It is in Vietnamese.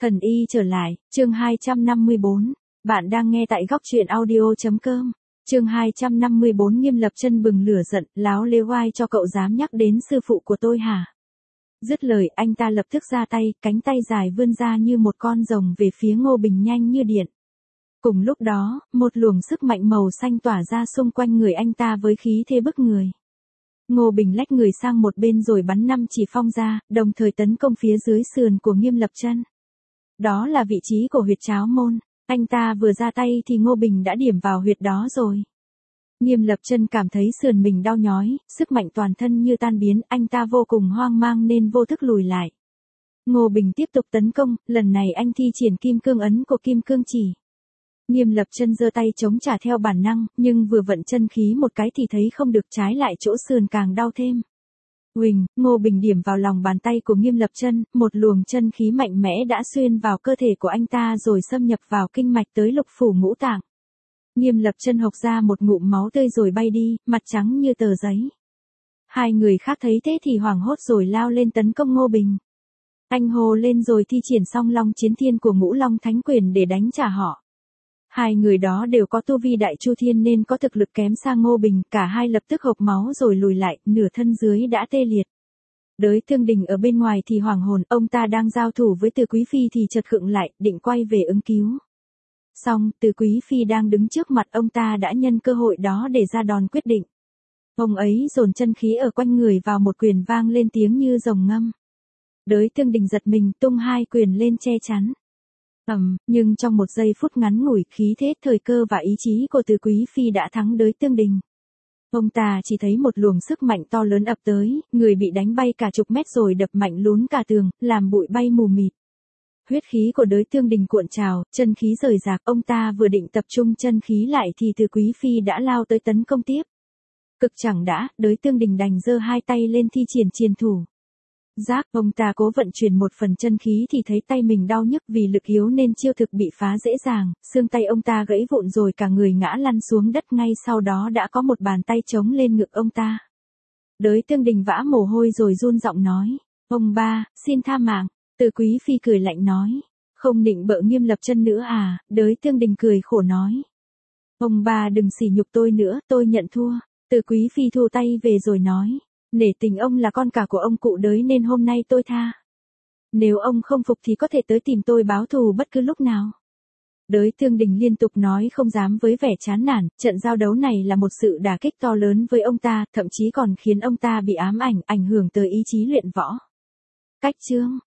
Thần y trở lại, chương 254. Bạn đang nghe tại góc truyện audio.com. Chương 254 Nghiêm Lập Chân bừng lửa giận, láo lếu oai cho cậu dám nhắc đến sư phụ của tôi hả? Dứt lời, anh ta lập tức ra tay, cánh tay dài vươn ra như một con rồng về phía Ngô Bình nhanh như điện. Cùng lúc đó, một luồng sức mạnh màu xanh tỏa ra xung quanh người anh ta với khí thế bức người. Ngô Bình lách người sang một bên rồi bắn 5 chỉ phong ra, đồng thời tấn công phía dưới sườn của Nghiêm Lập Chân. Đó là vị trí của huyệt tráo môn, anh ta vừa ra tay thì Ngô Bình đã điểm vào huyệt đó rồi. Nghiêm Lập Chân cảm thấy sườn mình đau nhói, sức mạnh toàn thân như tan biến, anh ta vô cùng hoang mang nên vô thức lùi lại. Ngô Bình tiếp tục tấn công, lần này anh thi triển kim cương ấn của kim cương chỉ. Nghiêm Lập Chân giơ tay chống trả theo bản năng, nhưng vừa vận chân khí một cái thì thấy không được, trái lại chỗ sườn càng đau thêm. Huỳnh, Ngô Bình điểm vào lòng bàn tay của Nghiêm Lập Chân, một luồng chân khí mạnh mẽ đã xuyên vào cơ thể của anh ta rồi xâm nhập vào kinh mạch tới lục phủ ngũ tạng. Nghiêm Lập Chân hộc ra một ngụm máu tươi rồi bay đi, mặt trắng như tờ giấy. Hai người khác thấy thế thì hoảng hốt rồi lao lên tấn công Ngô Bình. Anh hô lên rồi thi triển Song Long Chiến Thiên của Ngũ Long Thánh Quyền để đánh trả họ. Hai người đó đều có tu vi đại chu thiên nên có thực lực kém xa Ngô Bình, cả hai lập tức hộc máu rồi lùi lại, nửa thân dưới đã tê liệt. Đới Thương Đình ở bên ngoài thì hoảng hồn, ông ta đang giao thủ với Từ Quý Phi thì chợt khựng lại, định quay về ứng cứu. Xong, Từ Quý Phi đang đứng trước mặt ông ta đã nhân cơ hội đó để ra đòn quyết định. Ông ấy dồn chân khí ở quanh người vào một quyền vang lên tiếng như rồng ngâm. Đới Thương Đình giật mình tung hai quyền lên che chắn. Nhưng trong một giây phút ngắn ngủi, khí thế, thời cơ và ý chí của Từ Quý Phi đã thắng Đới Thương Đình. Ông ta chỉ thấy một luồng sức mạnh to lớn ập tới, người bị đánh bay cả chục mét rồi đập mạnh lún cả tường, làm bụi bay mù mịt. Huyết khí của Đới Thương Đình cuộn trào, chân khí rời rạc, ông ta vừa định tập trung chân khí lại thì Từ Quý Phi đã lao tới tấn công tiếp. Cực chẳng đã, Đới Thương Đình đành giơ hai tay lên thi triển triền thủ. Giác, ông ta cố vận chuyển một phần chân khí thì thấy tay mình đau nhức, vì lực yếu nên chiêu thực bị phá dễ dàng, xương tay ông ta gãy vụn rồi cả người ngã lăn xuống đất, ngay sau đó đã có một bàn tay chống lên ngực ông ta. Đới Thương Đình vã mồ hôi rồi run giọng nói, ông ba, xin tha mạng. Từ Quý Phi cười lạnh nói, không định bợ Nghiêm Lập Chân nữa à? Đới Thương Đình cười khổ nói, ông ba đừng sỉ nhục tôi nữa, tôi nhận thua. Từ Quý Phi thu tay về rồi nói, nể tình ông là con cả của ông cụ Đới nên hôm nay tôi tha. Nếu ông không phục thì có thể tới tìm tôi báo thù bất cứ lúc nào. Đới Thương Đình liên tục nói không dám với vẻ chán nản, trận giao đấu này là một sự đả kích to lớn với ông ta, thậm chí còn khiến ông ta bị ám ảnh, ảnh hưởng tới ý chí luyện võ. Cách chương